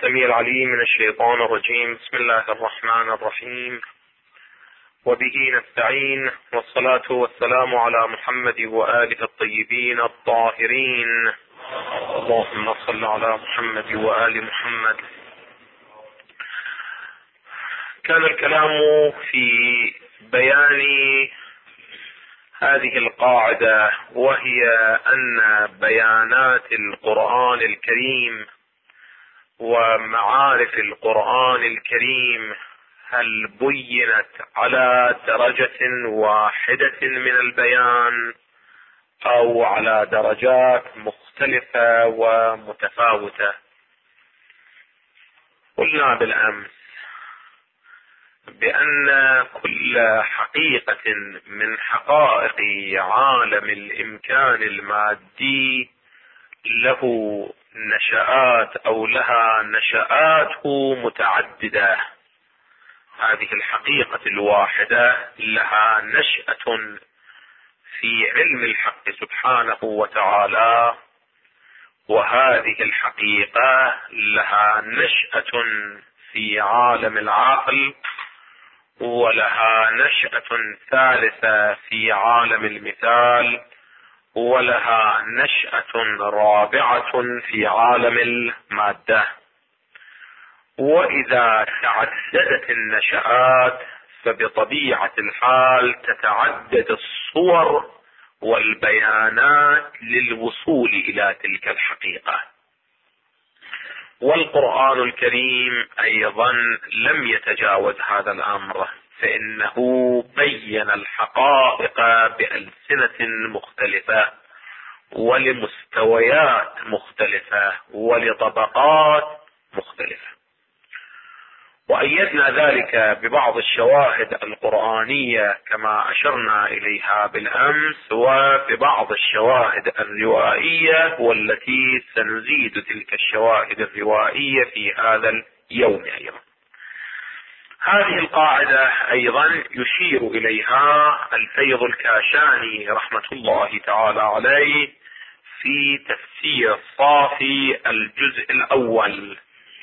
السميع العليم من الشيطان الرجيم. بسم الله الرحمن الرحيم، وبه نستعين، والصلاة والسلام على محمد وآله الطيبين الطاهرين. اللهم صل على محمد وآل محمد. كان الكلام في بيان هذه القاعدة، وهي أن بيانات القرآن الكريم ومعارف القرآن الكريم هل بينت على درجة واحدة من البيان أو على درجات مختلفة ومتفاوتة. قلنا بالأمس بأن كل حقيقة من حقائق عالم الإمكان المادي له نشآت أو لها نشآت متعددة. هذه الحقيقة الواحدة لها نشأة في علم الحق سبحانه وتعالى، وهذه الحقيقة لها نشأة في عالم العقل، ولها نشأة ثالثة في عالم المثال، ولها نشأة رابعة في عالم المادة. وإذا تعددت النشآت فبطبيعة الحال تتعدد الصور والبيانات للوصول إلى تلك الحقيقة. والقرآن الكريم أيضا لم يتجاوز هذا الأمر، فإنه بين الحقائق بألسنة مختلفة ولمستويات مختلفة ولطبقات مختلفة. وأيدنا ذلك ببعض الشواهد القرآنية كما أشرنا إليها بالأمس، وببعض الشواهد الروائية، والتي سنزيد تلك الشواهد الروائية في هذا اليوم أيضا. هذه القاعدة أيضا يشير إليها الفيض الكاشاني رحمة الله تعالى عليه في تفسير صافي الجزء الأول.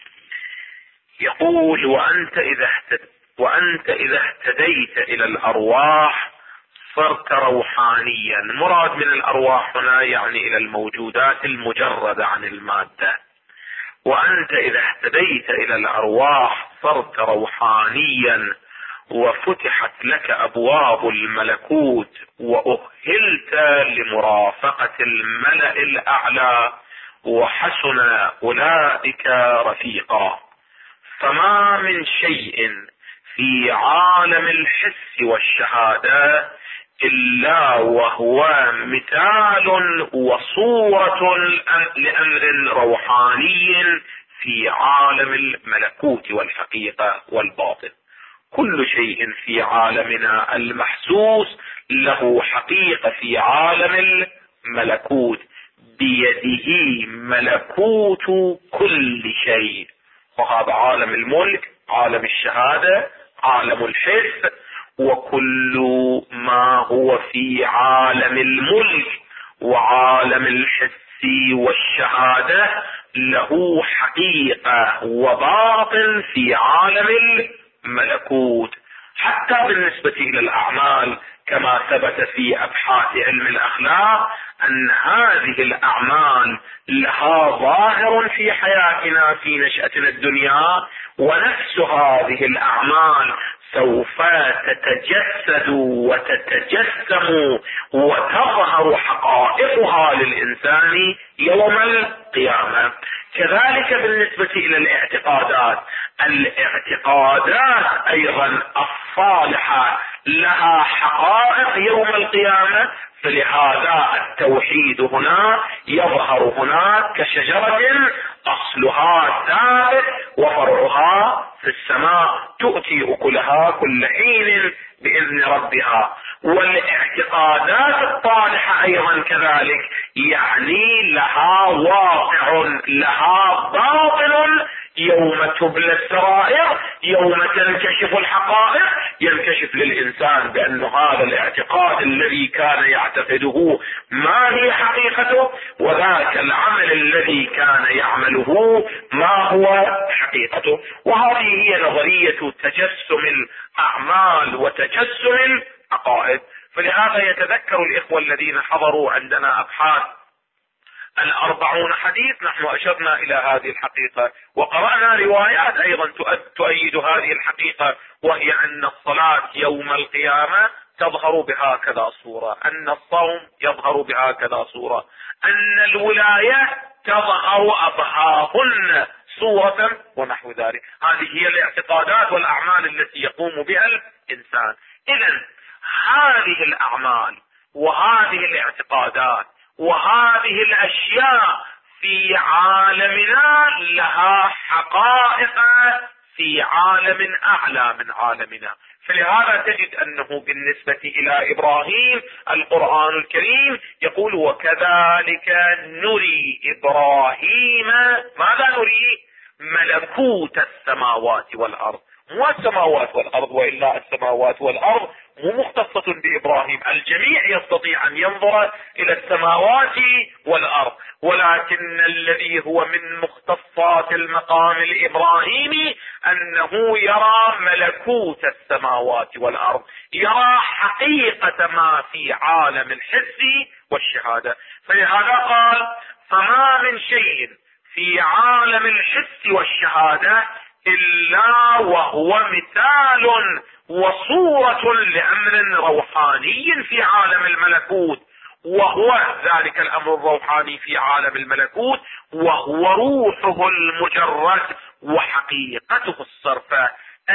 يقول: وأنت إذا اهتديت إلى الأرواح صرت روحانيا. مراد من الأرواح هنا يعني إلى الموجودات المجردة عن المادة. وأنت إذا اهتديت إلى الأرواح صرت روحانيا، وفتحت لك أبواب الملكوت، وأهلت لمرافقة الملأ الأعلى، وحسن أولئك رفيقا. فما من شيء في عالم الحس والشهادة إلا وهو مثال وصورة لأمر روحاني في عالم الملكوت والحقيقة والباطن. كل شيء في عالمنا المحسوس له حقيقة في عالم الملكوت، بيده ملكوت كل شيء. وهذا عالم الملك، عالم الشهادة، عالم الحس. وكل ما هو في عالم الملك وعالم الحس والشهادة له حقيقة وباطن في عالم الملكوت. حتى بالنسبة إلى الأعمال كما ثبت في أبحاث علم الأخلاق أن هذه الأعمال لها ظاهر في حياتنا في نشأتنا الدنيا، ونفس هذه الأعمال سوف تتجسد وتتجسم وتظهر حقائقها للإنسان يوم القيامة. كذلك بالنسبة إلى الاعتقادات أيضا الصالحة لها حقائق يوم القيامة. فلهذا التوحيد هنا يظهر هناك كشجرة أصلها ثابت وفرعها في السماء، تؤتي أكلها كل حين بإذن ربها. والاعتقادات الصالحة أيضا كذلك، يعني لها واقع، لها باطن يوم تبلى السرائر، يوم تنكشف الحقائق، ينكشف للإنسان بأن هذا الاعتقاد الذي كان يعتقده ما هي حقيقته، وذاك العمل الذي كان يعمله ما هو حقيقته. وهذه هي نظرية تجسم الأعمال وتجسم العقائد. فلهذا يتذكر الإخوة الذين حضروا عندنا أبحاث 40 حديث، نحن أشرنا إلى هذه الحقيقة وقرأنا روايات أيضا تؤيد هذه الحقيقة، وهي أن الصلاة يوم القيامة تظهر بهكذا صورة، أن الصوم يظهر بهكذا صورة، أن الولاية تظهر أضحاهن صورة ونحو ذلك. هذه هي الاعتقادات والأعمال التي يقوم بها الإنسان. إذن هذه الأعمال وهذه الاعتقادات وهذه الأشياء في عالمنا لها حقائق في عالم أعلى من عالمنا. فلهذا تجد أنه بالنسبة إلى إبراهيم القرآن الكريم يقول: وكذلك نري إبراهيم، ماذا نري؟ ملكوت السماوات والأرض، مو السماوات والأرض، وإلا السماوات والأرض مو مختصة بإبراهيم، الجميع يستطيع أن ينظر إلى السماوات والأرض، ولكن الذي هو من مختصات المقام الإبراهيمي أنه يرى ملكوت السماوات والأرض، يرى حقيقة ما في عالم الحس والشهادة. فلهذا قال: فما من شيء في عالم الحس والشهادة إلا وهو مثال وصورة لأمر روحاني في عالم الملكوت، وهو ذلك الأمر الروحاني في عالم الملكوت وهو روحه المجرد وحقيقته الصرفة.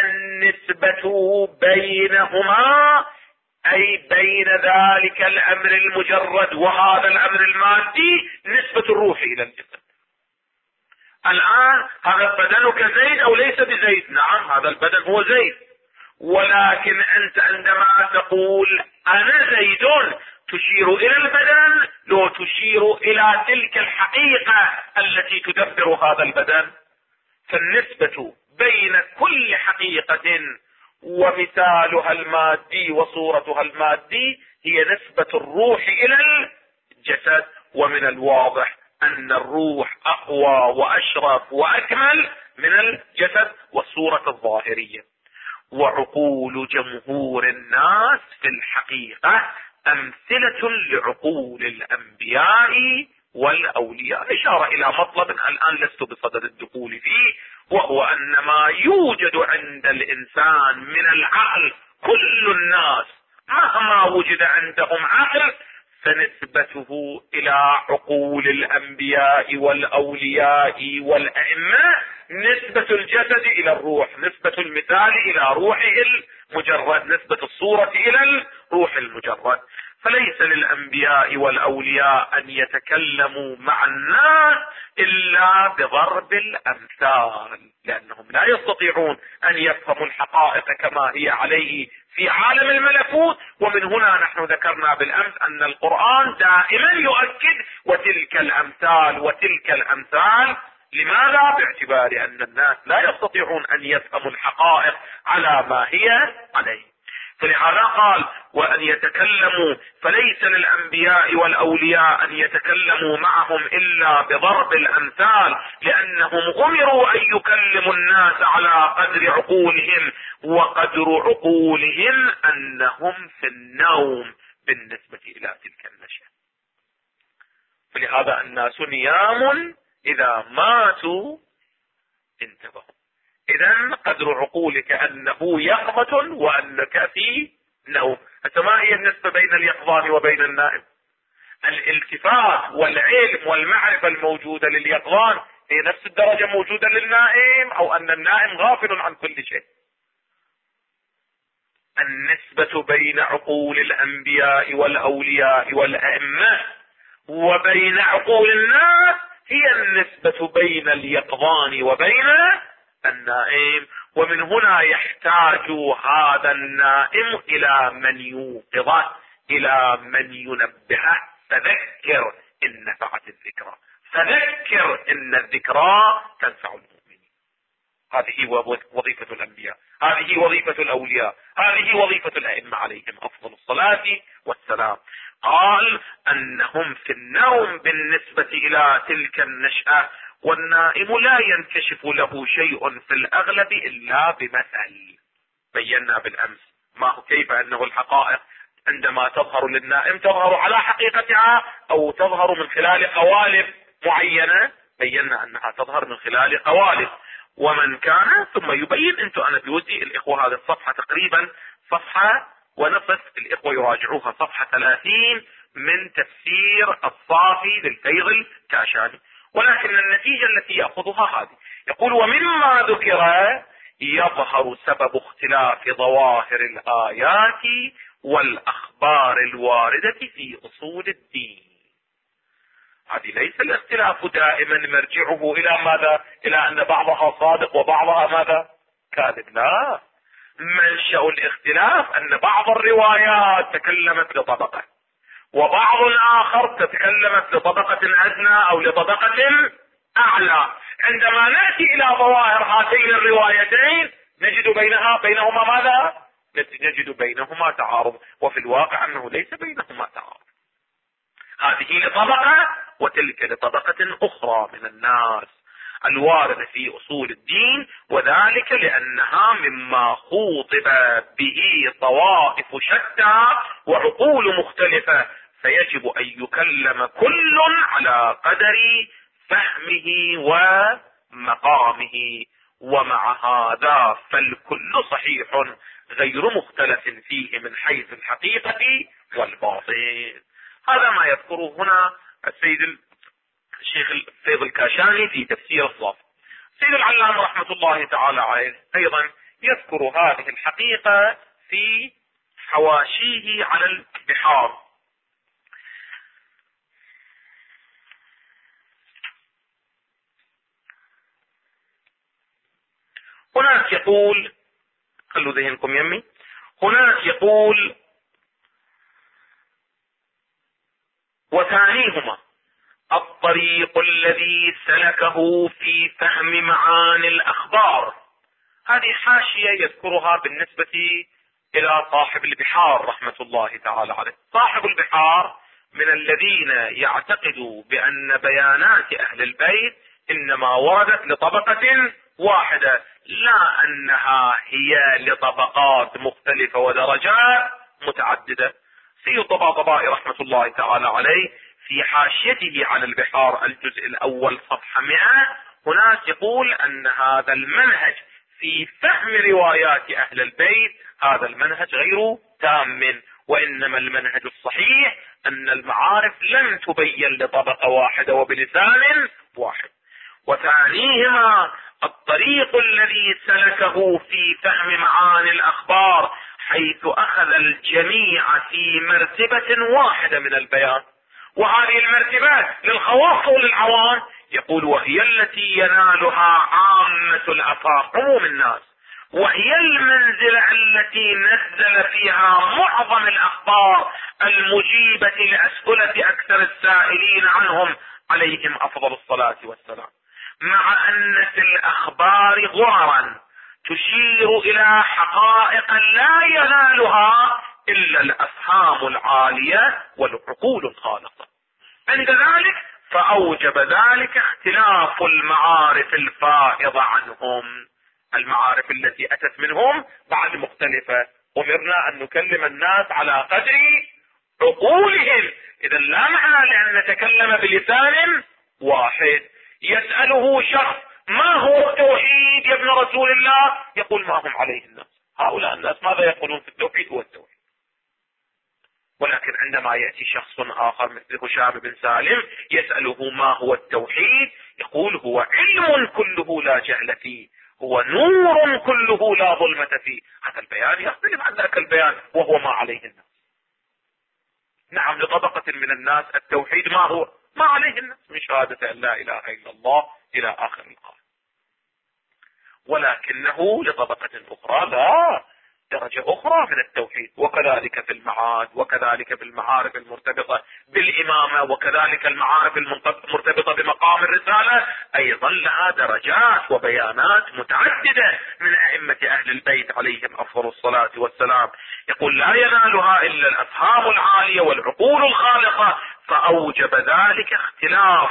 النسبة بينهما أي بين ذلك الأمر المجرد وهذا الأمر المادي نسبة الروح إلى الجسد. الآن هذا بدنك زيد أو ليس بزيد؟ نعم، هذا البدن هو زيد، ولكن أنت عندما تقول أنا زيد تشير إلى البدن لو تشير إلى تلك الحقيقة التي تدبر هذا البدن. فالنسبة بين كل حقيقة ومثالها المادي وصورتها المادي هي نسبة الروح إلى الجسد. ومن الواضح أن الروح أقوى وأشرف وأكمل من الجسد والصورة الظاهرية. وعقول جمهور الناس في الحقيقة أمثلة لعقول الأنبياء والأولياء. إشارة إلى مطلب الآن لست بصدد الدخول فيه، وهو أن ما يوجد عند الإنسان من العقل، كل الناس مهما وجد عندهم عقل فنسبته إلى عقول الأنبياء والأولياء والأئمة نسبة الجسد إلى الروح، نسبة المثال إلى روحه المجرد، نسبة الصورة إلى الروح المجرد. فليس للأنبياء والأولياء أن يتكلموا مع الناس إلا بضرب الأمثال، لأنهم لا يستطيعون أن يفهموا الحقائق كما هي عليه في عالم الملكوت. ومن هنا نحن ذكرنا بالأمس أن القرآن دائما يؤكد وتلك الأمثال. لماذا؟ باعتبار أن الناس لا يستطيعون أن يفهموا الحقائق على ما هي عليه. فلهذا قال: وأن يتكلموا، فليس للأنبياء والأولياء أن يتكلموا معهم إلا بضرب الأمثال، لأنهم أمروا أن يكلموا الناس على قدر عقولهم، وقدر عقولهم أنهم في النوم بالنسبة إلى تلك النشأة. فلهذا الناس نيام إذا ماتوا انتبهوا. إذن قدر عقولك أنه يقظة وأنك في نوم. ما هي النسبة بين اليقظان وبين النائم؟ الالتفات والعلم والمعرفة الموجودة لليقظان هي نفس الدرجة موجودة للنائم، أو أن النائم غافل عن كل شيء؟ النسبة بين عقول الأنبياء والأولياء والأئمة وبين عقول الناس هي النسبة بين اليقظان وبين النائم. ومن هنا يحتاج هذا النائم إلى من يوقظه، إلى من ينبهه. فذكر إن نفعت الذكرى، فذكر إن الذكرى تنفع المؤمنين. هذه وظيفة الأنبياء، هذه وظيفة الأولياء، هذه وظيفة الأئمة عليهم أفضل الصلاة والسلام. قال أنهم في النوم بالنسبة إلى تلك النشأة، والنائم لا ينكشف له شيء في الأغلب إلا بمثل. بينا بالأمس كيف أنه الحقائق عندما تظهر للنائم تظهر على حقيقتها أو تظهر من خلال قوالب معينة. بينا أنها تظهر من خلال قوالب. ومن كان ثم يبين أنا بودي الإخوة هذه الصفحة تقريبا صفحة ونصف، الإخوة يراجعوها صفحة 30 من تفسير الصافي للفيض الكاشاني. ولكن النتيجة التي يأخذها هذه، يقول ومما ذكر يظهر سبب اختلاف ظواهر الآيات والأخبار الواردة في أصول الدين. هذه ليس الاختلاف دائما مرجعه إلى ماذا؟ إلى أن بعضها صادق وبعضها ماذا؟ كاذب. لا، منشأ الاختلاف أن بعض الروايات تكلمت لطبقة، وبعض آخر تتكلمت لطبقة أدنى أو لطبقة أعلى. عندما نأتي إلى ظواهر هاتين الروايتين نجد بينهما ماذا؟ نجد بينهما تعارض، وفي الواقع أنه ليس بينهما تعارض. هذه لطبقة وتلك لطبقة أخرى من الناس الواردة في أصول الدين، وذلك لأنها مما خوطب به طوائف شتى وعقول مختلفة، فيجب أن يكلم كل على قدر فهمه ومقامه. ومع هذا فالكل صحيح غير مختلف فيه من حيث الحقيقة والباطن. هذا ما يذكره هنا الشيخ الفيض الكاشاني في تفسير الصافي. سيد العلامة رحمة الله تعالى عليه أيضا يذكر هذه الحقيقة في حواشيه على البحار. هناك يقول، خلوا ذهنكم يمي، هناك يقول وثانيهما الطريق الذي سلكه في فهم معاني الأخبار. هذه حاشية يذكرها بالنسبة إلى صاحب البحار رحمة الله تعالى عليه. صاحب البحار من الذين يعتقدوا بأن بيانات أهل البيت إنما وردت لطبقة واحدة، لا أنها هي لطبقات مختلفة ودرجات متعددة. سيد الطباطبائي رحمة الله تعالى عليه في حاشيته على البحار الجزء الأول صفحة 100 هناك يقول أن هذا المنهج في فهم روايات أهل البيت هذا المنهج غير تام، وإنما المنهج الصحيح أن المعارف لن تبين لطبقة واحدة وبلسان واحد. وثانيهما الطريق الذي سلكه في فهم معاني الأخبار حيث أخذ الجميع في مرتبة واحدة من البيان، وهذه المرتبات للخواص وللعوام. يقول وهي التي ينالها عامة الأفاق عموم الناس، وهي المنزلة التي نزل فيها معظم الأخبار المجيبة لأسئلة أكثر السائلين عنهم عليهم أفضل الصلاة والسلام، مع أن في الأخبار غررا تشير إلى حقائق لا ينالها إلا الأفهام العالية والعقول الخالصة. عند ذلك فأوجب ذلك اختلاف المعارف الفائضة عنهم. المعارف التي أتت منهم بعد مختلفة، أمرنا أن نكلم الناس على قدر عقولهم. إذا لا معنى لأن نتكلم بلسان واحد. يسأله شخص ما هو التوحيد يا ابن رسول الله؟ يقول ما هم عليه الناس. هؤلاء الناس ماذا يقولون في التوحيد؟ هو التوحيد. ولكن عندما يأتي شخص آخر مثل هشام بن سالم يسأله ما هو التوحيد؟ يقول هو علم كله لا جهل فيه، هو نور كله لا ظلمة فيه. هذا البيان يختلف عن ذاك البيان وهو ما عليه الناس. نعم لطبقة من الناس التوحيد ما هو؟ ما عليه الناس من شهادة أن لا إله إلا الله إلى آخر القول. ولكنه لطبقة أخرى لا، درجة أخرى من التوحيد. وكذلك في المعاد، وكذلك في المعارف المرتبطة بالإمامة، وكذلك المعارف المرتبطة بمقام الرسالة، أيضا لها درجات وبيانات متعددة من أئمة أهل البيت عليهم أفضل الصلاة والسلام. يقول لا ينالها إلا الأفهام العالية والعقول الخالقة، فأوجب ذلك اختلاف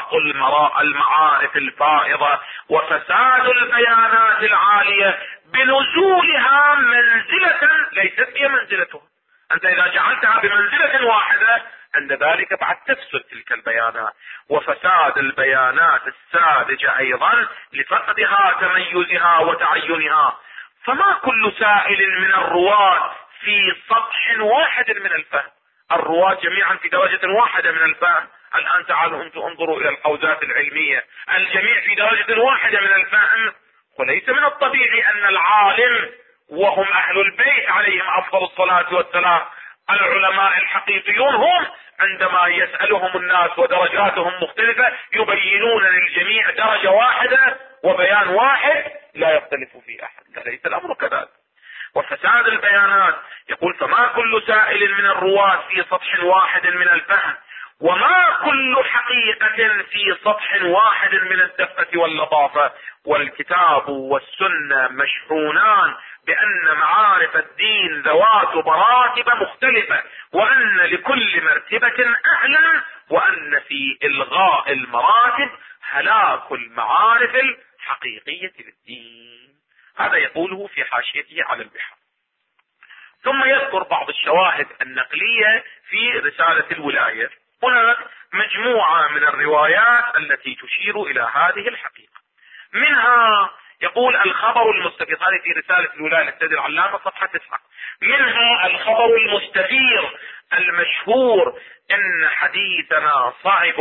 المعارف الفائضة وفساد البيانات العالية بنزولها منزلة ليست هي منزلتها. أنت إذا جعلتها بمنزلة واحدة عند ذلك بعد تفسد تلك البيانات، وفساد البيانات الساذجة أيضا لفقدها تميزها وتعينها. فما كل سائل من الرواة في سطح واحد من الفهم، الرواة جميعا في درجة واحدة من الفهم. الآن تعالوا أنتم انظروا إلى الحوزات العلمية، الجميع في درجة واحدة من الفهم. وليس من الطبيعي أن العالم وهم أهل البيت عليهم أفضل الصلاة والسلام العلماء الحقيقيون هم عندما يسألهم الناس ودرجاتهم مختلفة يبينون للجميع درجة واحدة وبيان واحد لا يختلف فيه أحد. ليس الأمر كذلك. وفساد البيانات يقول فما كل سائل من الرواة في سطح واحد من الفهم، وما كل حقيقة في سطح واحد من الدقة واللطافة. والكتاب والسنة مشحونان بأن معارف الدين ذوات مراتب مختلفة، وأن لكل مرتبة أهلا، وأن في إلغاء المراتب هلاك المعارف الحقيقية للدين. هذا يقوله في حاشيته على البحار. ثم يذكر بعض الشواهد النقلية في رسالة الولاية. هناك مجموعة من الروايات التي تشير إلى هذه الحقيقة. منها يقول الخبر المستفيض، هذه في رسالة الولاية للسيد العلامة صفحة 9. منها الخبر المستفيض المشهور إن حديثنا صعب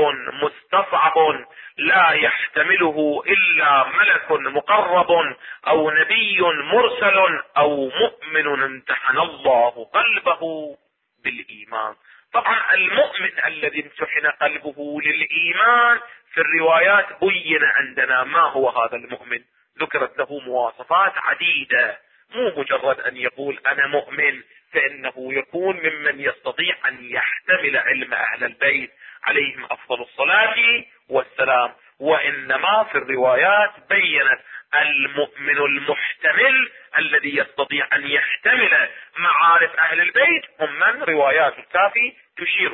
مستصعب لا يحتمله إلا ملك مقرب أو نبي مرسل أو مؤمن امتحن الله قلبه بالإيمان. طبعا المؤمن الذي امتحن قلبه للإيمان في الروايات بين عندنا ما هو هذا المؤمن، ذكرت له مواصفات عديدة، مو مجرد أن يقول أنا مؤمن فإنه يكون ممن يستطيع أن يحتمل علم أهل البيت عليهم أفضل الصلاة والسلام، وإنما في الروايات بينت المؤمن المحتمل الذي يستطيع أن يحتمل معارف أهل البيت هم من روايات الكافي تشير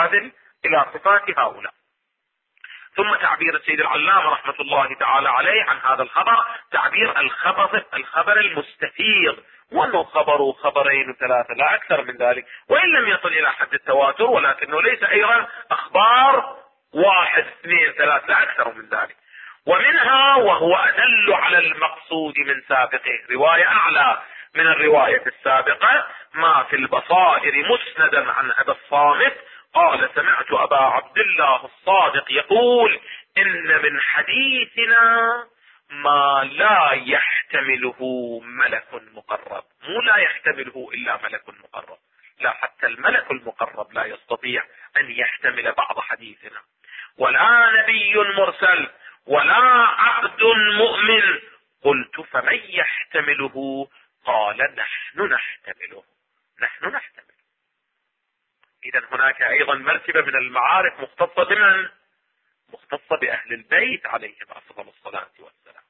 إلى صفات هؤلاء. ثم تعبير السيد العلامة رحمة الله تعالى عليه عن هذا الخبر تعبير الخبر المستفيض، وأنه خبرين وثلاثة لا أكثر من ذلك، وإن لم يصل إلى حد التواتر، ولكنه ليس أيضا أخبار 1 2 3 لا أكثر من ذلك. ومنها وهو أدل على المقصود من سابقه، رواية أعلى من الرواية السابقة، ما في البصائر مسندا عن أبي الصامت قال سمعت أبا عبد الله الصادق يقول إن من حديثنا ما لا يحتمله ملك مقرب. مو لا يحتمله إلا ملك مقرب، لا، حتى الملك المقرب لا يستطيع أن يحتمل بعض حديثنا، ولا نبي مرسل ولا عبد مؤمن. قلت فمن يحتمله؟ قال نحن نحتمله. إذن هناك أيضا مرتبة من المعارف مختصة بمن؟ مختصة بأهل البيت عليهم أفضل الصلاة والسلام.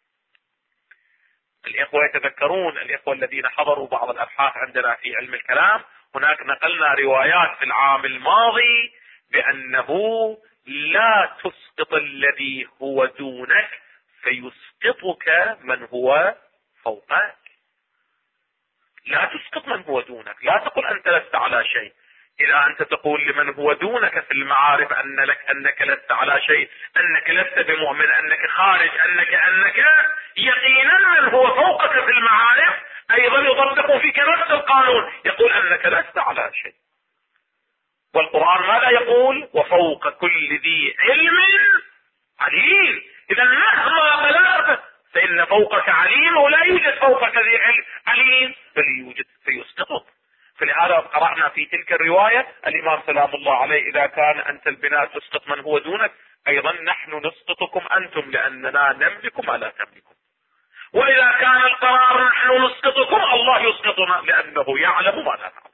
الإخوة يتذكرون، الإخوة الذين حضروا بعض الأبحاث عندنا في علم الكلام، هناك نقلنا روايات في العام الماضي بأنه لا تسقط الذي هو دونك فيسقطك من هو فوقك. لا تسقط من هو دونك، لا تقل أنت لست على شيء. إذا أنت تقول لمن هو دونك في المعارف أنك لست على شيء، أنك لست بمؤمن، أنك خارج، أنك يقينا من هو فوقك في المعارف أيضا يطبق فيك نفس القانون، يقول أنك لست على شيء. والقرآن ماذا يقول؟ وفوق كل ذي علم عليم. إذا مهما بلغت فإن فوقك عليم، ولا يوجد فوقك ذي عليم بل يوجد فيسقطك. فلهذا قرأنا في تلك الرواية الإمام سلام الله عليه إذا كان أنت البناء تسقط من هو دونك، أيضا نحن نسقطكم أنتم لأننا نملك ما لا تملكون. وإذا كان قرار نحن نسقطكم، الله يسقطنا لأنه يعلم ما لا نعلم.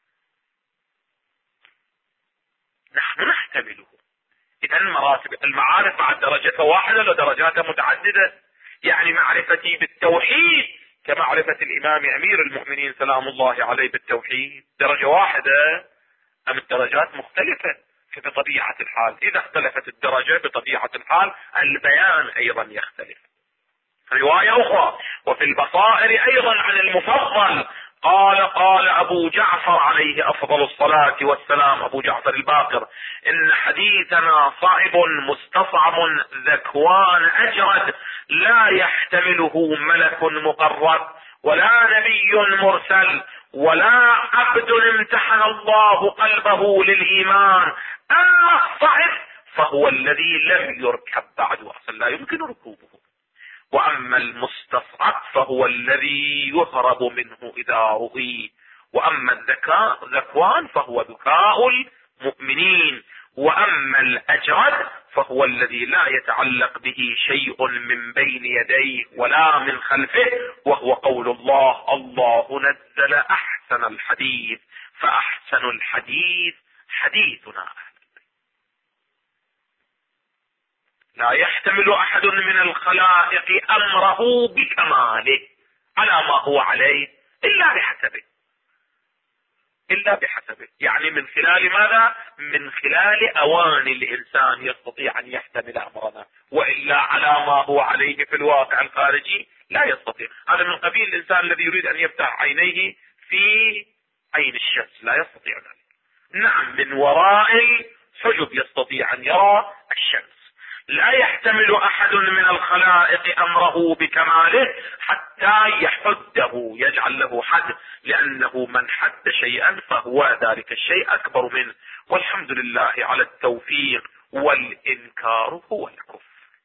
نحن نحتمله. إذا مراتب المعارف بعد درجة واحدة لدرجات متعددة. يعني معرفتي بالتوحيد كمعرفة الإمام أمير المؤمنين سلام الله عليه بالتوحيد درجة واحدة أم الدرجات مختلفة؟ فبطبيعة الحال إذا اختلفت الدرجة بطبيعة الحال البيان أيضا يختلف. رواية أخرى وفي البصائر أيضا عن المفضل قال أبو جعفر عليه أفضل الصلاة والسلام، أبو جعفر الباقر: إن حديثنا صعب مستصعب ذكوان أجرد لا يحتمله ملك مقرب ولا نبي مرسل ولا عبد امتحن الله قلبه للإيمان. أما الصعب فهو الذي لم يركب بعد أصلا لا يمكن ركوبه، واما المستصعب فهو الذي يهرب منه اذا رؤي، واما الذكاء ذكوان فهو ذكاء المؤمنين، واما الاجرد فهو الذي لا يتعلق به شيء من بين يديه ولا من خلفه، وهو قول الله نزل احسن الحديث فاحسن الحديث حديثنا. لا يحتمل احد من الخلائق امره بكماله على ما هو عليه الا بحسبه. يعني من خلال ماذا؟ من خلال اوان الانسان يستطيع ان يحتمل امرنا، والا على ما هو عليه في الواقع الخارجي لا يستطيع. هذا من قبيل الانسان الذي يريد ان يفتح عينيه في عين الشمس لا يستطيع ذلك. نعم من وراء الحجب يستطيع ان يرى الشمس. لا يحتمل احد من الخلائق امره بكماله حتى يحده، يجعل له حد، لانه من حد شيئا فهو ذلك الشيء اكبر منه. والحمد لله على التوفيق. والانكار هو الكفر.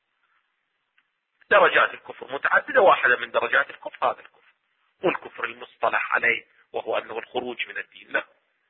درجات الكفر متعددة، واحدة من درجات الكفر هذا الكفر، والكفر المصطلح عليه وهو انه الخروج من الدين له.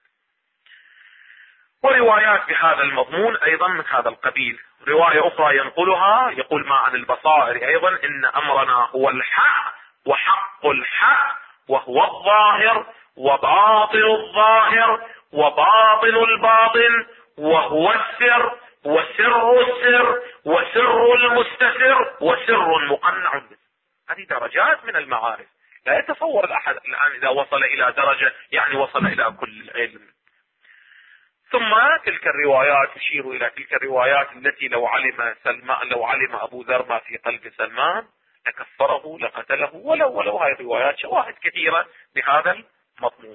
وروايات بهذا المضمون ايضا من هذا القبيل. رواية اخرى ينقلها يقول ما عن البصائر ايضا: ان امرنا هو الحق وحق الحق وهو الظاهر وباطن الظاهر وباطن الباطن وهو السر وسر السر وسر المستسر وسر مقنع به. هذه درجات من المعارف. لا يتصور الاحد الان اذا وصل الى درجة يعني وصل الى كل العلم. ثم تلك الروايات تشير الى تلك الروايات التي لو علم ابو ذر ما في قلب سلمان لكفره لقتله، ولو هاي الروايات شواهد كثيرة بهذا المضمون.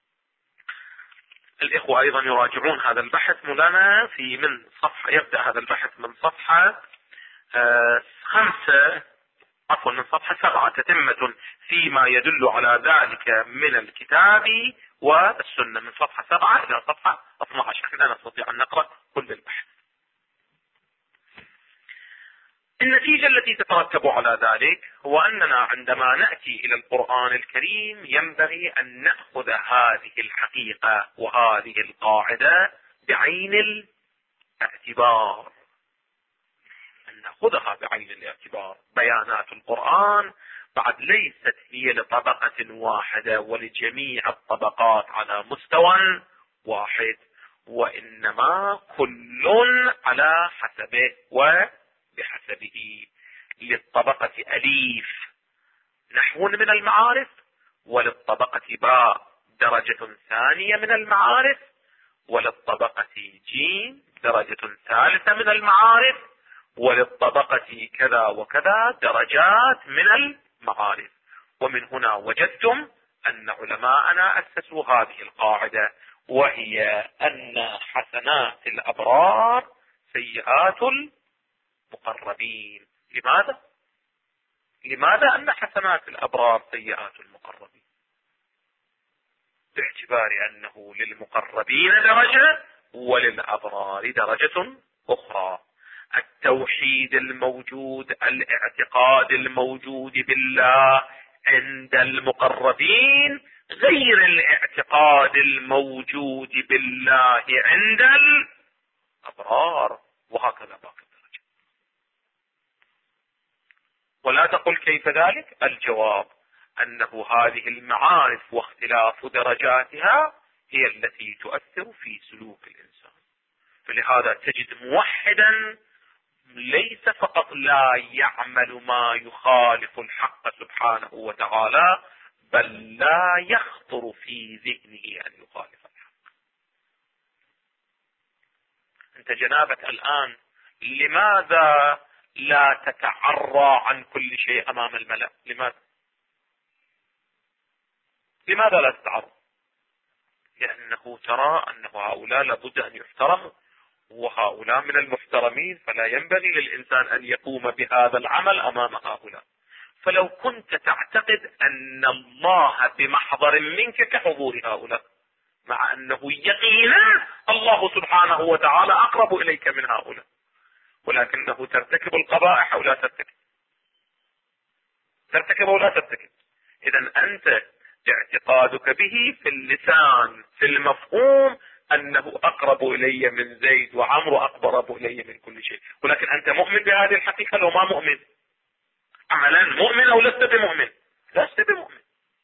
الاخوة ايضا يراجعون هذا البحث مولانا في من صفحة، يبدأ هذا البحث من صفحة 7 تتمة فيما يدل على ذلك من الكتاب والسنة، من صفحة 7 الى صفحة 12. احنا لا نستطيع ان نقرأ كل البحث. النتيجة التي تترتب على ذلك هو اننا عندما نأتي الى القرآن الكريم ينبغي ان نأخذ هذه الحقيقة وهذه القاعدة بعين الاعتبار، أن نأخذها بعين الاعتبار. بيانات القرآن بعد ليست هي لطبقة واحدة ولجميع الطبقات على مستوى واحد، وإنما كل على حسبه وبحسبه. للطبقة أليف نحو من المعارف، وللطبقة باء درجة ثانية من المعارف، وللطبقة جيم درجة ثالثة من المعارف، وللطبقة كذا وكذا درجات من المعارف. ومن هنا وجدتم أن علماءنا أسسوا هذه القاعدة، وهي أن حسنات الأبرار سيئات المقربين. لماذا أن حسنات الأبرار سيئات المقربين؟ باعتبار أنه للمقربين درجة وللأبرار درجة أخرى. التوحيد الموجود، الاعتقاد الموجود بالله عند المقربين غير الاعتقاد الموجود بالله عند الأبرار، وهكذا باقي الدرجة. ولا تقل كيف ذلك؟ الجواب أنه هذه المعارف واختلاف درجاتها هي التي تؤثر في سلوك الإنسان. فلهذا تجد موحدا ليس فقط لا يعمل ما يخالف الحق سبحانه وتعالى، بل لا يخطر في ذهنه أن يخالف الحق. أنت جنابك الآن لماذا لا تتعرى عن كل شيء أمام الملأ؟ لماذا لا تتعرى؟ لأنه ترى أن هؤلاء لابد أن يحترموا، وهؤلاء من المحترمين، فلا ينبغي للإنسان أن يقوم بهذا العمل أمام هؤلاء. فلو كنت تعتقد أن الله بمحضر منك كحضور هؤلاء، مع أنه يقينا الله سبحانه وتعالى أقرب إليك من هؤلاء، ولكنه ترتكب القبائح أو لا ترتكب أو لا ترتكب. إذن أنت اعتقادك به في اللسان في المفهوم أنه أقرب إلي من زيد وعمرو أقرب إلي من كل شيء، ولكن أنت مؤمن بهذه الحقيقة لو ما مؤمن؟ عملا مؤمن أو لست بمؤمن؟ لست بمؤمن.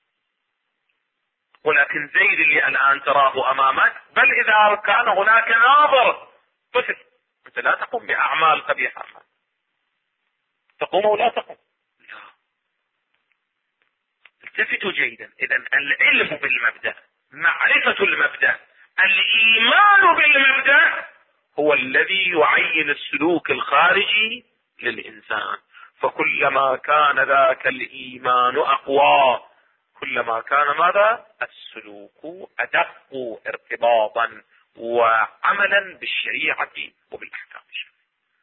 ولكن زيد اللي الآن تراه أمامك، بل إذا كان هناك ناظر طفل، أنت لا تقوم بأعمال قبيحة، تقوم أو لا تقوم؟ لا. التفتوا جيدا. إذن العلم بالمبدأ، معرفة المبدأ، الإيمان بالمبدأ هو الذي يعين السلوك الخارجي للإنسان. فكلما كان ذاك الإيمان أقوى، كلما كان ماذا؟ السلوك أدق ارتباطا وعملا بالشريعة وبالأحكام الشرعية.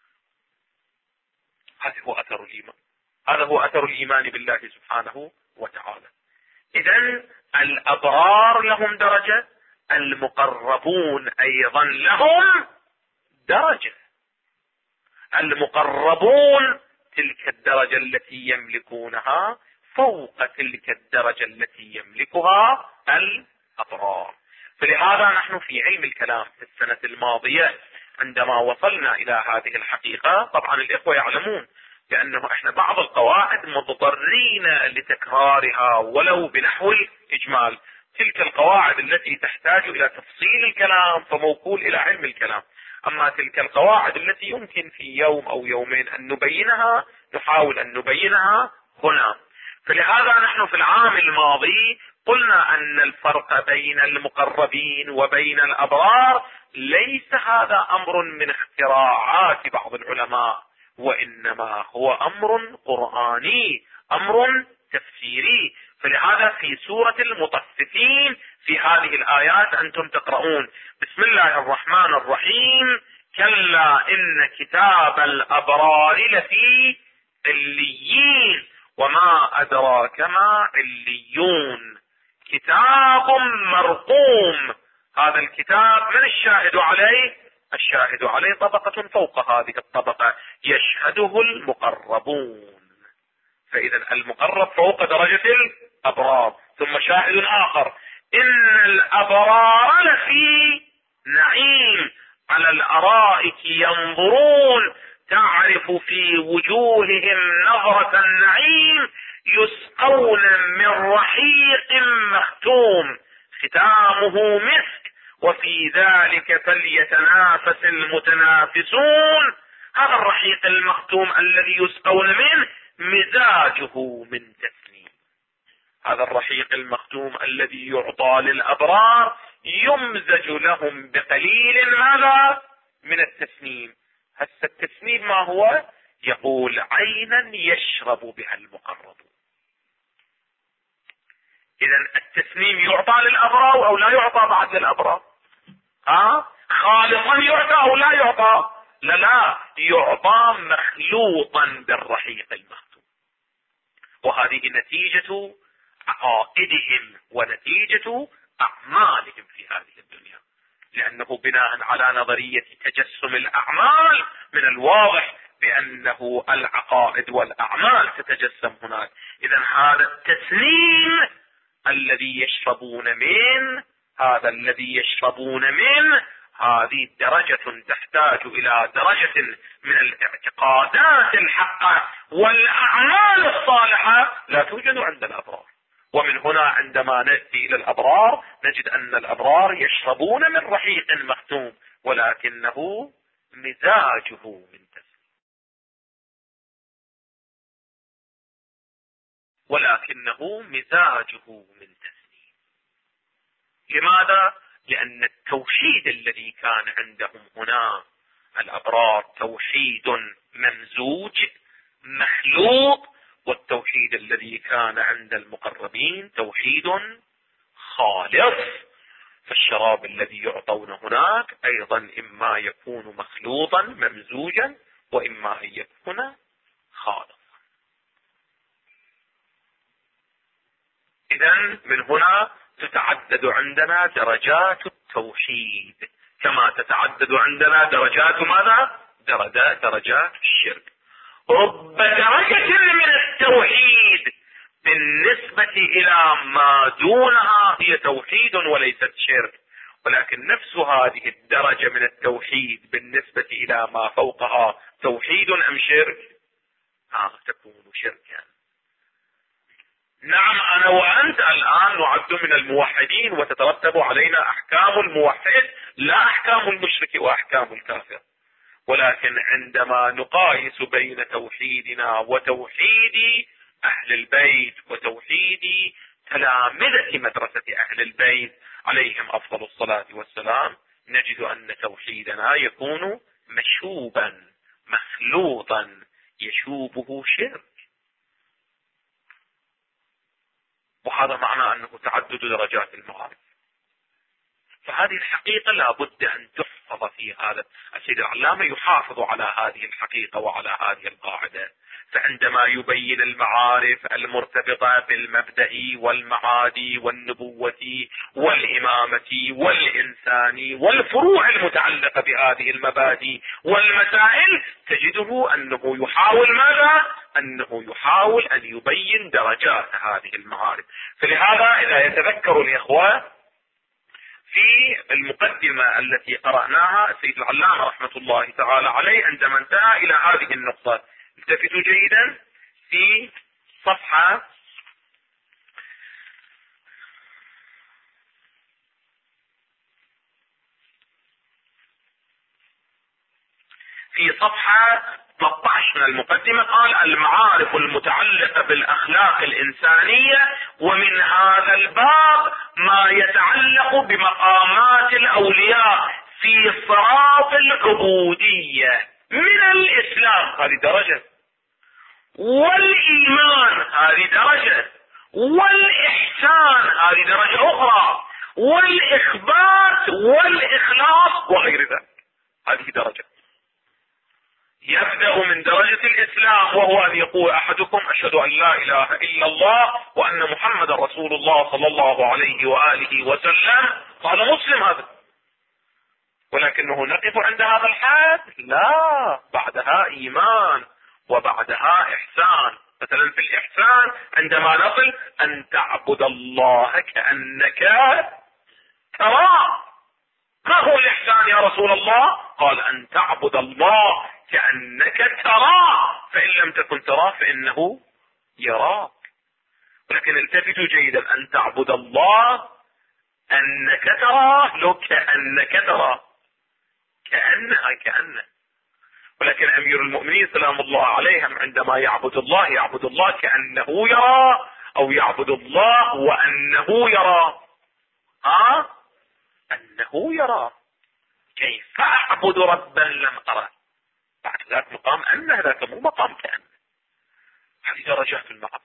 هذا هو أثر الإيمان، هذا هو أثر الإيمان بالله سبحانه وتعالى. إذن الأبرار لهم درجة، المقربون أيضا لهم درجة. المقربون تلك الدرجة التي يملكونها فوق تلك الدرجة التي يملكها الأبرار. فلهذا نحن في علم الكلام في السنة الماضية عندما وصلنا إلى هذه الحقيقة، طبعا الإخوة يعلمون لأنه احنا بعض القواعد مضطرين لتكرارها ولو بنحو الإجمال. تلك القواعد التي تحتاج إلى تفصيل الكلام فموكول إلى علم الكلام، أما تلك القواعد التي يمكن في يوم أو يومين أن نبينها نحاول أن نبينها هنا. فلهذا نحن في العام الماضي قلنا أن الفرق بين المقربين وبين الأبرار ليس هذا أمر من اختراعات بعض العلماء، وإنما هو أمر قرآني، أمر تفسيري. فلهذا في سورة المطففين في هذه الآيات أنتم تقرؤون بسم الله الرحمن الرحيم: كلا إن كتاب الأبرار لفي عليين وما أدراك ما عليون كتاب مرقوم. هذا الكتاب من الشاهد عليه؟ الشاهد عليه طبقة فوق هذه الطبقة يشهده المقربون. فإذا المقرب فوق درجة الأبرار. ثم شاهد آخر: إن الأبرار لفي نعيم على الأرائك ينظرون تعرف في وجوههم نظرة النعيم يسقون من رحيق مختوم ختامه مسك وفي ذلك فليتنافس المتنافسون. هذا الرحيق المختوم الذي يسقون منه مزاجه من تسنيم. هذا الرحيق المختوم الذي يعطى للأبرار يمزج لهم بقليل ماذا؟ من التسنيم. هسه التسنيم ما هو؟ يقول عينا يشرب بها المقربون. إذن التسنيم يعطى للأبرار أو لا يعطى بعد للأبرار؟ خالصا يعطى أو لا يعطى؟ لا يعطى مخلوطا بالرحيق المختوم. وهذه نتيجة عقائدهم ونتيجة أعمالهم في هذه الدنيا، لأنه بناء على نظرية تجسم الأعمال من الواضح بأنه العقائد والأعمال تتجسم هناك. إذن هذا التسنيم الذي يشربون منه، هذا الذي يشربون منه، هذه درجة تحتاج إلى درجة من الاعتقادات الحقة والأعمال الصالحة لا توجد عند الأبرار. ومن هنا عندما نأتي إلى الأبرار نجد أن الأبرار يشربون من رحيق مختوم، ولكنه مزاجه من تسنيم، ولكنه مزاجه من تسنيم. لماذا؟ لأن التوحيد الذي كان عندهم هنا الأبرار توحيد ممزوج مخلوط، والتوحيد الذي كان عند المقربين توحيد خالص. فالشراب الذي يعطون هناك أيضا إما يكون مخلوطا ممزوجا وإما أن يكون خالصا. إذن من هنا تتعدد عندنا درجات التوحيد كما تتعدد عندنا درجات ماذا؟ درجات الشرك. رب درجة من التوحيد بالنسبة إلى ما دونها هي توحيد وليست شرك، ولكن نفس هذه الدرجة من التوحيد بالنسبة إلى ما فوقها توحيد أم شرك؟ تكون شركا. نعم، أنا وأنت الآن نعد من الموحدين وتترتب علينا أحكام الموحد لا أحكام المشرك وأحكام الكافر، ولكن عندما نقايس بين توحيدنا وتوحيد أهل البيت وتوحيد تلامذة مدرسة أهل البيت عليهم أفضل الصلاة والسلام نجد أن توحيدنا يكون مشوبا مخلوطا يشوبه شرك. وهذا معنى أنه تعدد درجات المعارف. فهذه الحقيقة لا بد أن تحفظ في هذا. السيد العلامة يحافظ على هذه الحقيقة وعلى هذه القاعدة، فعندما يبين المعارف المرتبطة بالمبدأ والمعاد والنبوة والإمامة والإنسان والفروع المتعلقة بهذه المبادئ والمسائل تجده أنه يحاول ماذا؟ أنه يحاول أن يبين درجات هذه المعارف. فلهذا إذا يتذكر الإخوة في المقدمة التي قرأناها السيد العلامة رحمة الله تعالى عليه عندما انتهى إلى هذه النقطة، التفتوا جيدا في صفحة 13 من المقدمة قال: المعارف المتعلقة بالأخلاق الإنسانية، ومن هذا الباب ما يتعلق بمقامات الأولياء في صراط العبودية من الإسلام، هذه درجة، والإيمان هذه درجة، والإحسان هذه درجة أخرى، والإخبات والإخلاص وغير ذلك هذه درجة. يبدأ من درجة الإسلام وهو أن يقول أحدكم: أشهد أن لا إله إلا الله وأن محمد رسول الله صلى الله عليه وآله وسلم. هذا مسلم هذا، ولكنه نقف عند هذا الحد؟ لا، بعدها إيمان وبعدها إحسان. مثلا في الإحسان عندما نصل أن تعبد الله كأنك تراه. ما هو الإحسان يا رسول الله؟ قال: أن تعبد الله كأنك تراه، فإن لم تكن تراه فإنه يراك. ولكن التفتوا جيدا: أن تعبد الله أنك تراه، لو كأنك تراه، كأنه. ولكن أمير المؤمنين سلام الله عليهم عندما يعبد الله كأنه يرى، أو يعبد الله وأنه يرى. أنه يرى. كيف أعبد ربا لم أره؟ بعد ذاك مقام أنه، ذاك مو مقام كأنه. هذه درجات المعبد.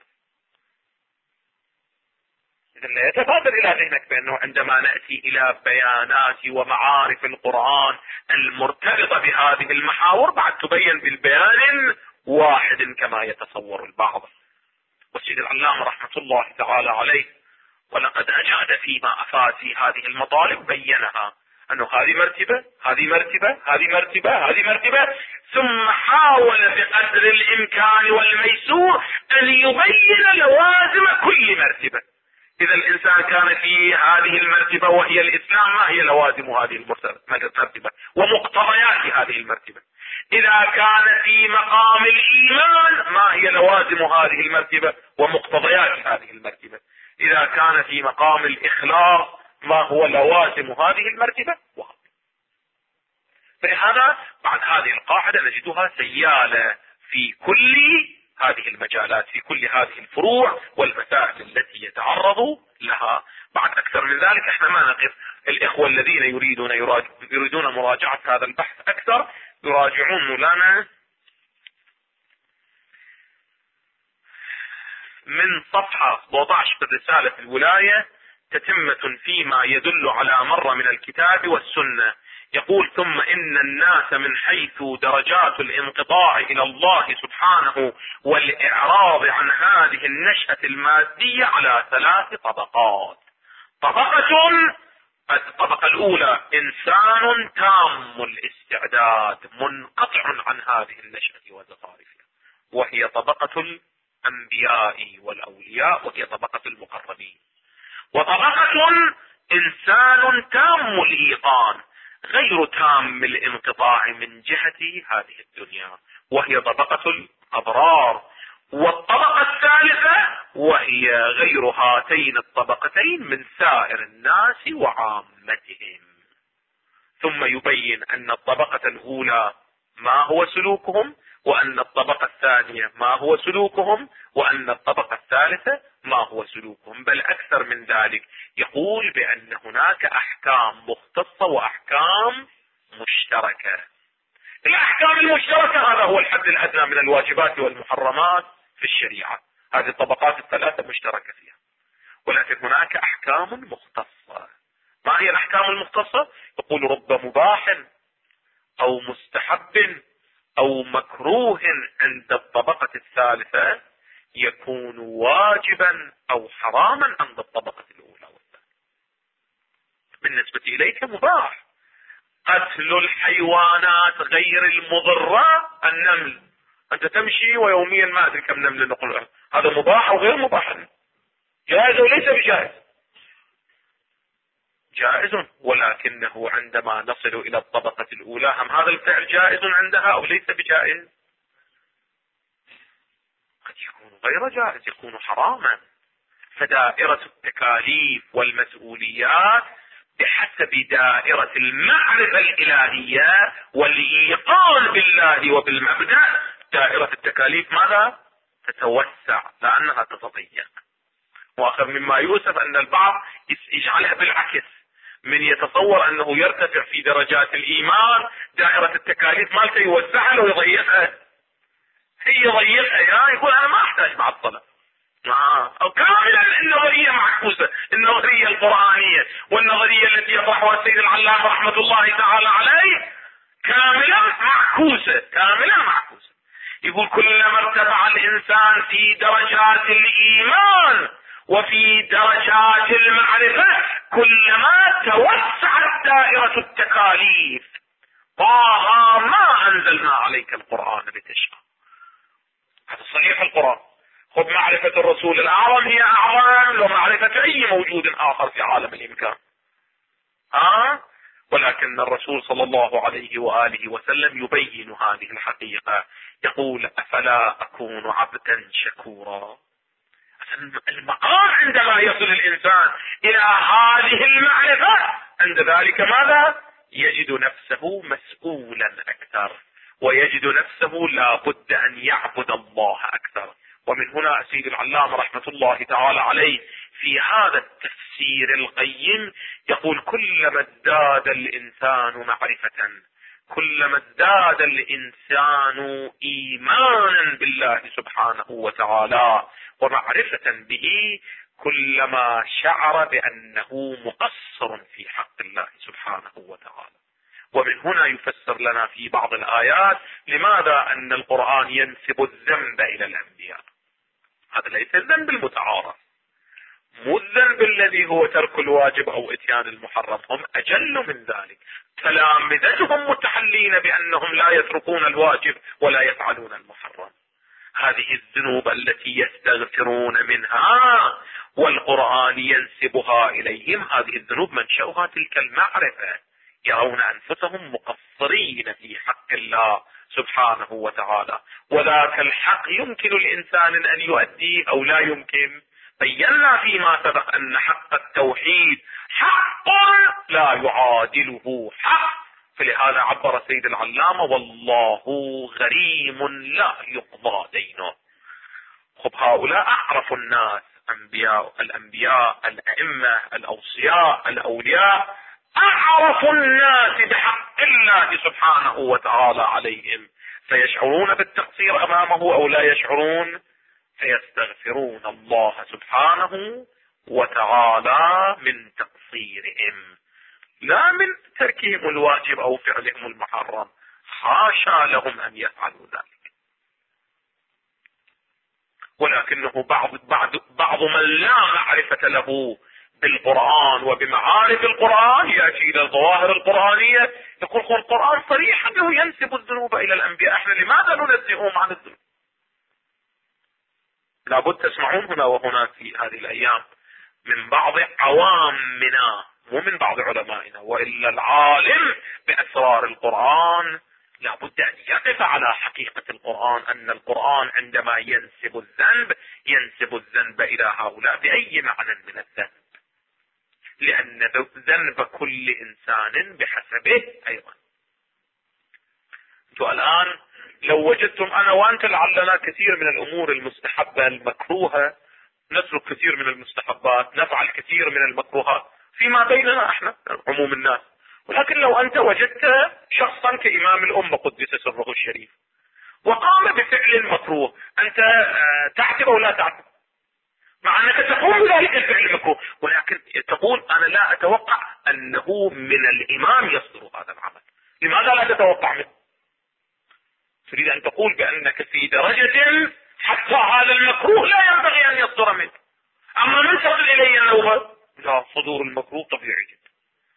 إذن لا يتبادر إلى ذهنك بأنه عندما نأتي إلى بيانات ومعارف القرآن المرتبطة بهذه المحاور بعد تبين بالبيان واحد كما يتصور البعض. والسيد العلامة رحمة الله تعالى عليه ولقد أجاد فيما أفاد في هذه المطالب بينها، أنه هذه مرتبة، هذه مرتبة، هذه مرتبة، هذه مرتبة، ثم حاول بقدر الإمكان والميسور أن يبين لوازم كل مرتبة. إذا الإنسان كان في هذه المرتبة وهي الإسلام، ما هي لوازم هذه المرتبة ومقتضيات هذه المرتبة؟ إذا كان في مقام الإيمان، ما هي لوازم هذه المرتبة ومقتضيات هذه المرتبة؟ إذا كان في مقام الإخلاص ما هو لوازم هذه المرتبة فلهذا بعد هذه القاعدة نجدها سيالة في كل هذه المجالات، في كل هذه الفروع والمسائل التي يتعرض لها. بعد أكثر من ذلك احنا ما نقف. الإخوة الذين يريدون مراجعة هذا البحث أكثر يراجعون لنا من صفحة 12 برسالة الولاية تتمة فيما يدل على مرة من الكتاب والسنة. يقول: ثم إن الناس من حيث درجات الانقطاع إلى الله سبحانه والإعراض عن هذه النشأة المادية على 3 طبقات. الطبقة الأولى إنسان تام الاستعداد منقطع عن هذه النشأة وزخارفها، وهي طبقة الأنبياء والأولياء، وهي طبقة المقربين. وطبقة إنسان تام الإيقان غير تام الانقطاع من جهة هذه الدنيا، وهي طبقة الأبرار. والطبقة الثالثة وهي غير هاتين الطبقتين من سائر الناس وعامتهم. ثم يبين أن الطبقة الأولى ما هو سلوكهم، وأن الطبقة الثانية ما هو سلوكهم، وأن الطبقة الثالثة ما هو سلوكهم. بل أكثر من ذلك، يقول بأن هناك أحكام مختصة وأحكام مشتركة. الأحكام المشتركة هذا هو الحد الأدنى من الواجبات والمحرمات في الشريعة، هذه الطبقات الثلاثة مشتركة فيها. ولكن هناك أحكام مختصة. ما هي الأحكام المختصة؟ يقول: رب مباح أو مستحب أو مكروه عند الطبقة الثالثة يكون واجبا أو حراما عند الطبقة الأولى والثانية. بالنسبة إليك مباح قتل الحيوانات غير المضرة، النمل، أنت تمشي ويوميا ما أدري كم نمل نقول، هذا مباح أو غير مباح؟ جائز وليس بجائز؟ جائز، ولكنه عندما نصل إلى الطبقة الأولى هم هذا الفعل جائز عندها أو ليس بجائز؟ قد يكون غير جائز، يكون حراما. فدائرة التكاليف والمسؤوليات بحسب دائرة المعرفة الإلهية والإيقان بالله وبالمبدأ، دائرة التكاليف ماذا؟ تتوسع لأنها تتضيق. وآخر مما يؤسف أن البعض يجعلها بالعكس، من يتصور أنه يرتفع في درجات الإيمان دائرة التكاليف مالته يوسعها لو يضيقها، هي يضيقها يقول أنا ما أحتاج مع الصلاة. أو كاملا النظرية معكوسة، النظرية القرآنية والنظرية التي يطرحها السيد العلامة رحمة الله تعالى عليه كاملا معكوسة، كاملا معكوسة. يقول: كلما ارتفع الإنسان في درجات الإيمان وفي درجات المعرفة كلما توسعت دائرة التكاليف. طه ما أنزلنا عليك القرآن لتشقى، هذا صحيح القرآن. خذ معرفة الرسول الأعظم هي أعظم ومعرفة أي موجود آخر في عالم الإمكان. ولكن الرسول صلى الله عليه وآله وسلم يبين هذه الحقيقة، يقول: أفلا أكون عبدا شكورا. المقام عندما يصل الإنسان إلى هذه المعرفة عند ذلك ماذا؟ يجد نفسه مسؤولا أكثر، ويجد نفسه لا بد أن يعبد الله أكثر. ومن هنا سيد العلامة رحمة الله تعالى عليه في هذا التفسير القيم يقول: كلما ازداد الإنسان معرفة، كلما ازداد الإنسان إيمانا بالله سبحانه وتعالى ومعرفة به، كلما شعر بأنه مقصر في حق الله سبحانه وتعالى. ومن هنا يفسر لنا في بعض الآيات لماذا أن القرآن ينسب الذنب إلى الأنبياء. هذا ليس الذنب المتعارف، مو الذنب الذي هو ترك الواجب أو إتيان المحرم، هم أجل من ذلك. تلامذتهم متحلين بأنهم لا يتركون الواجب ولا يفعلون المحرم. هذه الذنوب التي يستغفرون منها والقرآن ينسبها إليهم، هذه الذنوب منشأها تلك المعرفة، يرون أنفسهم مقصرين في حق الله سبحانه وتعالى، وذاك الحق يمكن الإنسان أن يؤديه أو لا يمكن، بينا فيما سبق أن حق التوحيد حق لا يعادله حق، فلهذا عبر سيد العلامة: والله غريم لا يقضى دينه. خب هؤلاء أعرف الناس، الأنبياء، الأئمة، الأوصياء، الأولياء، أعرف الناس بحق الله سبحانه وتعالى عليهم، فيشعرون بالتقصير أمامه أو لا يشعرون؟ فيستغفرون الله سبحانه وتعالى من تقصيرهم، لا من تركهم الواجب أو فعلهم المحرم، حاشا لهم أن يفعلوا ذلك. ولكنه بعض من لا معرفة له بالقرآن وبمعارف القرآن يأتي إلى الظواهر القرآنية يقول: القرآن صريح أنه ينسب الذنوب إلى الأنبياء، احنا لماذا ننزههم عن الذنوب؟ لابد تسمعون هنا وهناك في هذه الأيام من بعض عوامنا، مو من بعض علمائنا، وإلا العالم بأسرار القرآن لابد أن يقف على حقيقة القرآن، أن القرآن عندما ينسب الذنب إلى هؤلاء بأي معنى من الذنب، لأن ذنب كل إنسان بحسبه أيضا. أنتم الآن لو وجدتم أنا وأنت لعلنا كثير من الأمور المستحبة المكروهة نترك كثير من المستحبات، نفعل كثير من المكروهات فيما بيننا احنا عموم الناس، ولكن لو أنت وجدت شخصا كإمام الأمة قدس سره الشريف وقام بفعل مكروه، أنت تعتب أو لا تعتب؟ مع أنك تقوم بذلك الفعل المكروه، ولكن تقول أنا لا أتوقع أنه من الإمام يصدر هذا العمل. لماذا لا تتوقع منه؟ تريد أن تقول بأنك في درجة حتى هذا المكروه لا ينبغي أن يصدر منك. أما من تصل إلي النوبة؟ لا، صدور المكروه طبيعي جدا.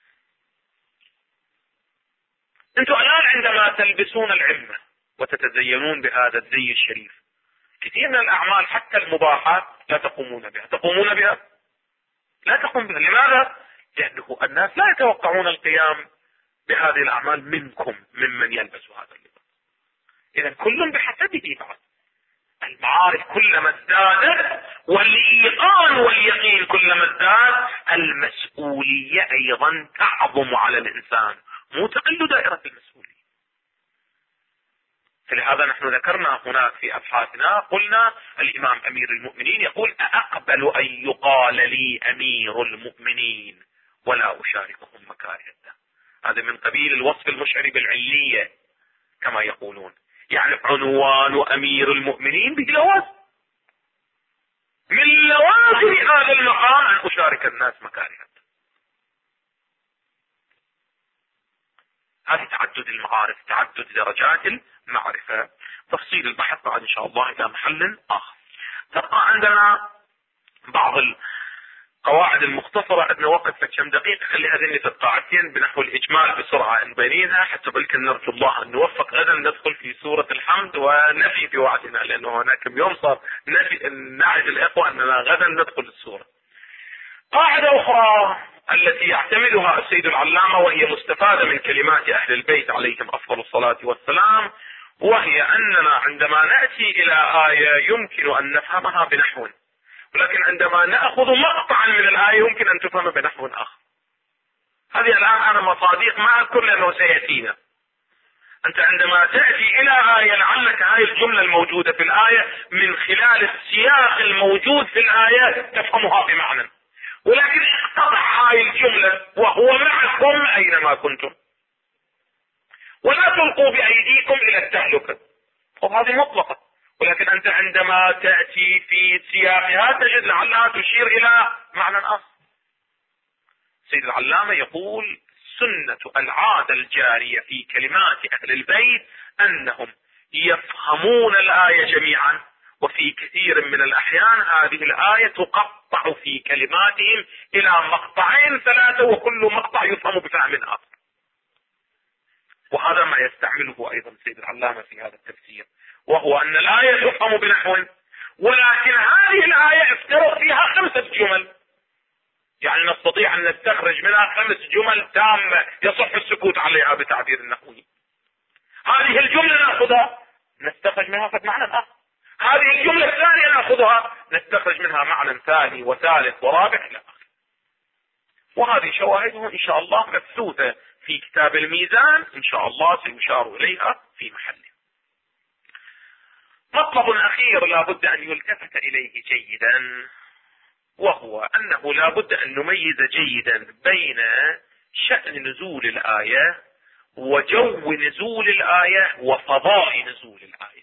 أنتم الآن عندما تلبسون العمة وتتزينون بهذا الزي الشريف، كثير من الأعمال حتى المباحات لا تقومون بها. تقومون بها؟ لا تقوم بها. لماذا؟ لأنه الناس لا يتوقعون القيام بهذه الأعمال منكم ممن يلبس هذا اللباس. إذا كل بحسبه بعد. المعارف كلما ازدادت والإيقان واليقين كلما ازداد، المسؤولية أيضا تعظم على الإنسان، مو تقل دائرة المسؤولية. فلهذا نحن ذكرنا هناك في أبحاثنا، قلنا الإمام أمير المؤمنين يقول: أقبل أن يقال لي أمير المؤمنين ولا أشاركهم مكاره الدم. هذا من قبيل الوصف المشعر بالعلية كما يقولون، يعني عنوان أمير المؤمنين به لوازم، من لوازم هذا المقام أن أشارك الناس مكاره الدم. هذه تعدد المعارف، تعدد درجات المعرفة. تفصيل البحث بعد إن شاء الله إلى محل آخر. تبقى عندنا بعض القواعد المختصرة، عندنا وقت كم دقيقة، خلي هذين تتقاعدين بنحو الإجمال بسرعة نبينها، حتى بلكن نرجو الله أن نوفق غدا ندخل في سورة الحمد ونفي في وعدنا، لأنه هناك يوم صار نعد الإخوة أننا غدا ندخل السورة. قاعدة أخرى التي يعتمدها السيد العلامة وهي مستفادة من كلمات أهل البيت عليهم أفضل الصلاة والسلام، وهي أننا عندما نأتي إلى آية يمكن أن نفهمها بنحو، ولكن عندما نأخذ مقطعا من الآية يمكن أن تفهم بنحو آخر. هذه الآن أنا مصاديق ما أذكر لأنه سيأتينا. أنت عندما تأتي إلى آية لعلك هذه الجملة الموجودة في الآية من خلال السياق الموجود في الآية تفهمها بمعنى، ولكن اقتطع هذه الجملة وهو معكم أينما كنتم، ولا تلقوا بأيديكم إلى التهلكة. وهذه مطلقة، ولكن أنت عندما تأتي في سياقها تجد لعلها تشير إلى معنى آخر. سيد العلامة يقول: سنة العادة الجارية في كلمات أهل البيت أنهم يفهمون الآية جميعا، وفي كثير من الأحيان هذه الآية تقطع في كلماتهم إلى مقطعين ثلاثة، وكل مقطع يفهم بفهم آخر. وهذا ما يستعمله أيضا سيد العلامة في هذا التفسير، وهو أن الآية تفهم بنحو، ولكن هذه الآية افترض فيها 5 جمل، يعني نستطيع أن نستخرج منها 5 جمل تامة يصح السكوت عليها بتعبير النحوي. هذه الجملة نأخذها نستخرج منها معنى آخر. هذه الجملة الثانية نأخذها نستخرج منها معنى ثاني وثالث ورابع إلى آخره. وهذه شواهدها إن شاء الله مبثوثة في كتاب الميزان، إن شاء الله سيشار إليها في محله. مطلب أخير لا بد أن يلتفت إليه جيدا، وهو أنه لا بد أن نميز جيدا بين شأن نزول الآية وجو نزول الآية وفضاء نزول الآية.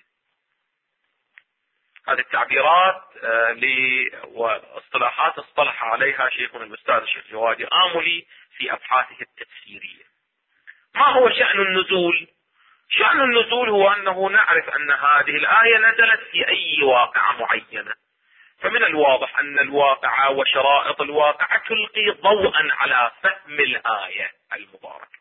هذه التعبيرات واصطلاحات اصطلح عليها شيخنا الأستاذ الشيخ جوادي آملي في أبحاثه التفسيرية. ما هو شأن النزول؟ شأن النزول هو أنه نعرف أن هذه الآية نزلت في أي واقعة معينة، فمن الواضح أن الواقعة وشرائط الواقعة تلقي ضوءا على فهم الآية المباركة.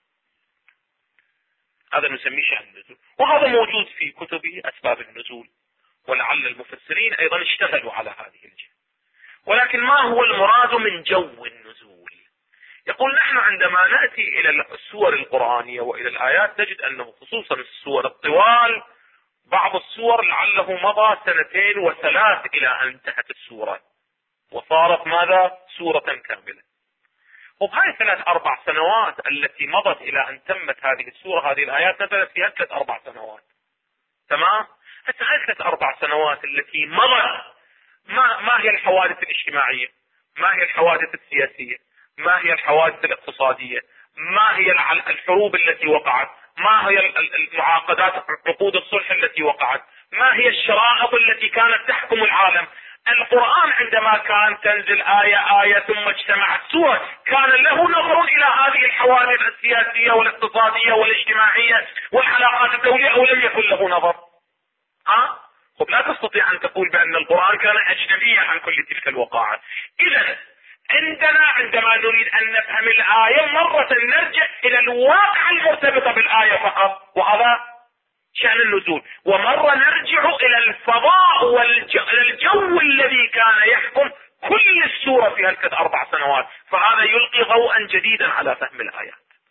هذا نسميه شأن النزول، وهذا موجود في كتب أسباب النزول، ولعل المفسرين أيضا اشتغلوا على هذه الجهة. ولكن ما هو المراد من جو النزول؟ يقول نحن عندما نأتي إلى السور القرآنية وإلى الآيات نجد أنه خصوصا السور الطوال، بعض السور لعله مضى 2 و3 إلى أن انتهت السورة وصارت ماذا؟ سورة كاملة. وبهاي 3-4 سنوات التي مضت إلى أن تمت هذه السورة، هذه الآيات نزلت فيها 3-4 سنوات. تمام؟ حتى هاي 3-4 سنوات التي مضت ما هي الحوادث الاجتماعية؟ ما هي الحوادث السياسية؟ ما هي الحوادث الاقتصادية؟ ما هي الحروب التي وقعت؟ ما هي المعاقدات عقود الصلح التي وقعت؟ ما هي الشرائط التي كانت تحكم العالم؟ القرآن عندما كان تنزل آية ثم اجتمعت سورة كان له نظر إلى هذه الحوادث السياسية والاقتصادية والاجتماعية والعلاقات الدولية، أو لم يكن له نظر؟ خب لا تستطيع أن تقول بأن القرآن كان أجنبيا عن كل تلك الوقائع. إذا عندما نريد أن نفهم الآية مرة نرجع إلى الواقع المرتبطة بالآية فقط، وهذا شأن النزول، ومرة نرجع إلى الفضاء والجو الذي كان يحكم كل السورة في 3-4 سنوات، فهذا يلقي ضوءا جديدا على فهم الآيات.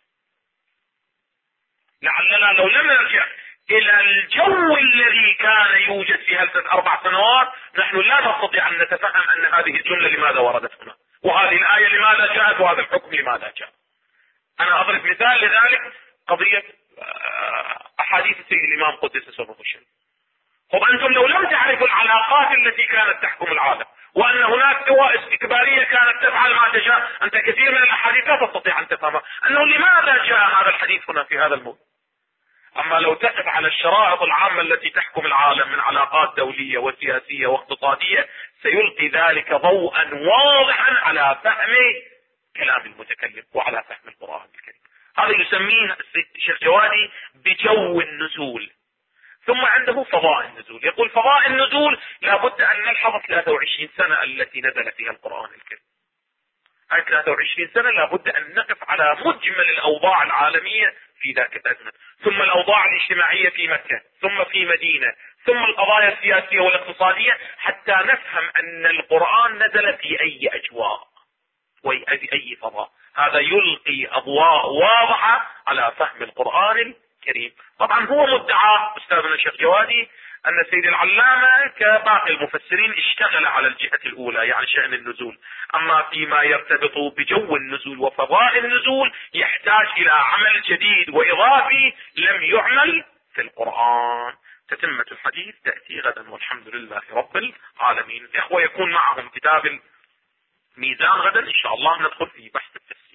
لعلنا لو لم نرجع إلى الجو الذي كان يوجد في 3-4 سنوات نحن لا نستطيع أن نتفهم أن هذه الجملة لماذا وردت هنا، وهذه الآية لماذا جاءت، وهذا الحكم لماذا جاء. أنا أضرب مثال لذلك قضية أحاديث السيد الإمام قدس سره الشريف. طب أنتم لو لم تعرفوا العلاقات التي كانت تحكم العالم، وأن هناك قوى استكبارية كانت تفعل ما تشاء، أنت كثير من الأحاديث لا تستطيع أن تفهمها، أنه لماذا جاء هذا الحديث هنا في هذا الموضوع. أما لو تقف على الشرائط العامة التي تحكم العالم من علاقات دولية وسياسية واقتصادية سيلقي ذلك ضوءا واضحا على فهم كلام المتكلم وعلى فهم القرآن الكريم. هذا يسميه الشيخ جوادي بجو النزول. ثم عنده فضاء النزول. يقول فضاء النزول لابد أن نلحظ 23 سنة التي نزل فيها القرآن الكريم. هاي 23 سنة لابد أن نقف على مجمل الأوضاع العالمية في ذاك الأزمة، ثم الأوضاع الاجتماعية في مكة، ثم في مدينة، ثم القضايا السياسية والاقتصادية، حتى نفهم أن القرآن نزل في أي أجواء وأي فضاء. هذا يلقي أضواء واضحة على فهم القرآن الكريم. طبعا هو مدعى أستاذنا الشيخ جوادي أن السيد العلامة كباقي المفسرين اشتغل على الجهة الأولى يعني شأن النزول، أما فيما يرتبط بجو النزول وفضاء النزول يحتاج إلى عمل جديد وإضافي لم يعمل في القرآن. تتمة الحديث تأتي غدا والحمد لله رب العالمين. الإخوة يكون معهم كتاب الميزان غدا إن شاء الله ندخل في بحث التفسير.